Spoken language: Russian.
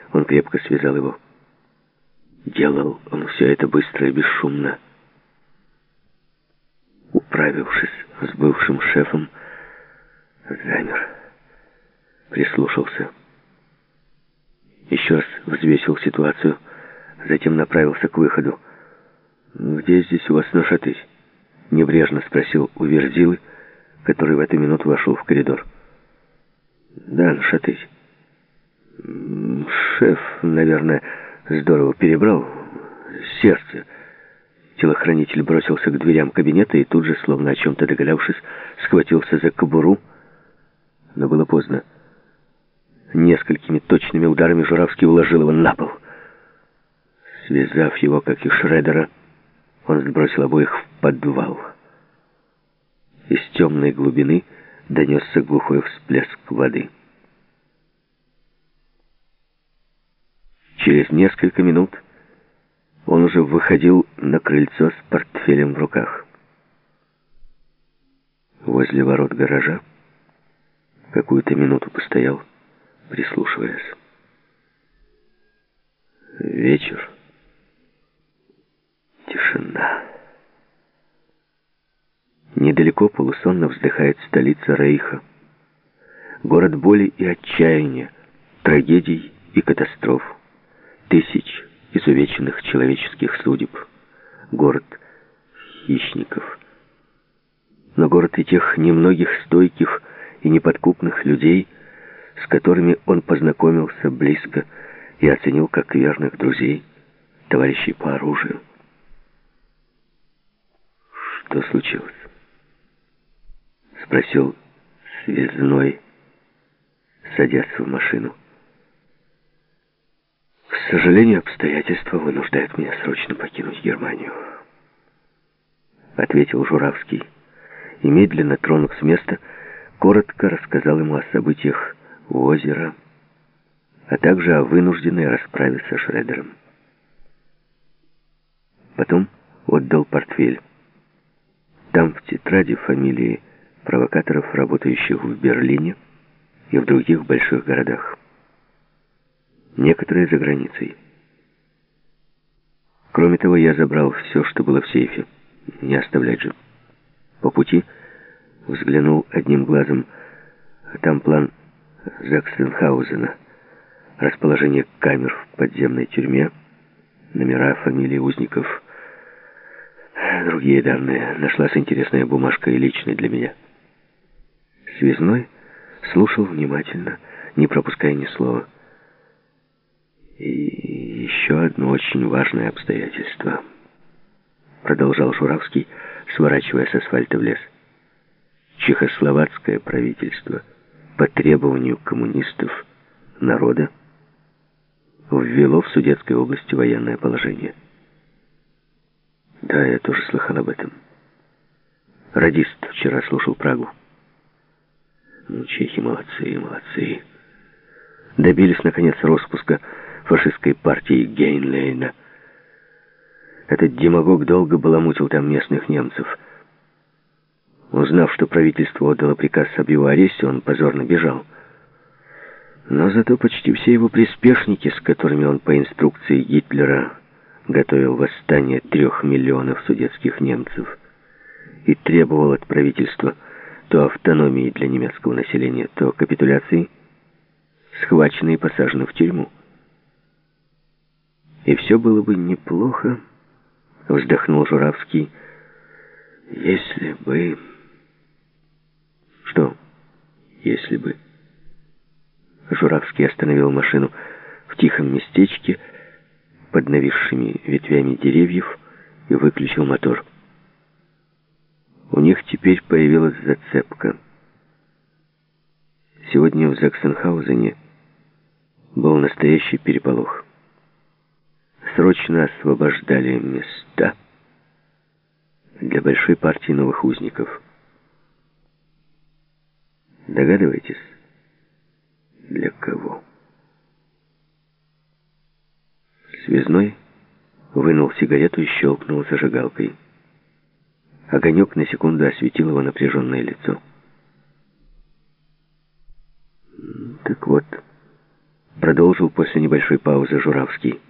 Он крепко связал его. Делал он все это быстро и бесшумно. Управившись с бывшим шефом, замер, прислушался. Еще раз взвесил ситуацию, затем направился к выходу. «Где здесь у вас ношатырь?» — небрежно спросил у Верзилы, который в эту минуту вошел в коридор. «Да, ношатырь. Шеф, наверное, здорово перебрал. Сердце». Телохранитель бросился к дверям кабинета и тут же, словно о чем-то догадавшись, схватился за кобуру. Но было поздно. Несколькими точными ударами Журавский уложил его на пол. Связав его, как и Шредера, он сбросил обоих в подвал. Из темной глубины донесся глухой всплеск воды. Через несколько минут он уже выходил на крыльцо с портфелем в руках. Возле ворот гаража какую-то минуту постоял, прислушиваясь. Вечер. Тишина. Недалеко полусонно вздыхает столица Рейха. Город боли и отчаяния, трагедий и катастроф, тысяч изувеченных человеческих судеб. Город хищников. Но город и тех немногих стойких и неподкупных людей, с которыми он познакомился близко и оценил как верных друзей, товарищей по оружию. «Что случилось?» — спросил связной, садясь в машину. «К сожалению, обстоятельства вынуждают меня срочно покинуть Германию», — ответил Журавский, и, медленно тронув с места, коротко рассказал ему о событиях у озера, а также о вынужденной расправе со Шредером. Потом отдал портфель. Там в тетради фамилии провокаторов, работающих в Берлине и в других больших городах. Некоторые за границей. Кроме того, я забрал все, что было в сейфе. Не оставлять же. По пути взглянул одним глазом. Там план Заксенхаузена, расположение камер в подземной тюрьме, номера, фамилии узников, другие данные. Нашлась интересная бумажка и личная для меня. Связной слушал внимательно, не пропуская ни слова. «И еще одно очень важное обстоятельство», — продолжал Журавский, сворачивая с асфальта в лес. «Чехословацкое правительство по требованию коммунистов народа ввело в Судетской области военное положение». «Да, я тоже слыхал об этом. Радист вчера слушал Прагу». «Ну, чехи молодцы, молодцы. Добились, наконец, распуска фашистской партии Гейнлейна. Этот демагог долго баламутил там местных немцев. Узнав, что правительство отдало приказ об его аресте, он позорно бежал. Но зато почти все его приспешники, с которыми он по инструкции Гитлера готовил восстание 3 миллионов судетских немцев и требовал от правительства то автономии для немецкого населения, то капитуляции, схвачены и посажены в тюрьму. И все было бы неплохо, вздохнул Журавский, если бы... Что, если бы? Журавский остановил машину в тихом местечке под нависшими ветвями деревьев и выключил мотор. У них теперь появилась зацепка. Сегодня в Заксенхаузене был настоящий переполох. Срочно освобождали места для большой партии новых узников. Догадываетесь, для кого? Связной вынул сигарету и щелкнул зажигалкой. Огонек на секунду осветил его напряженное лицо. «Так вот», продолжил после небольшой паузы Журавский.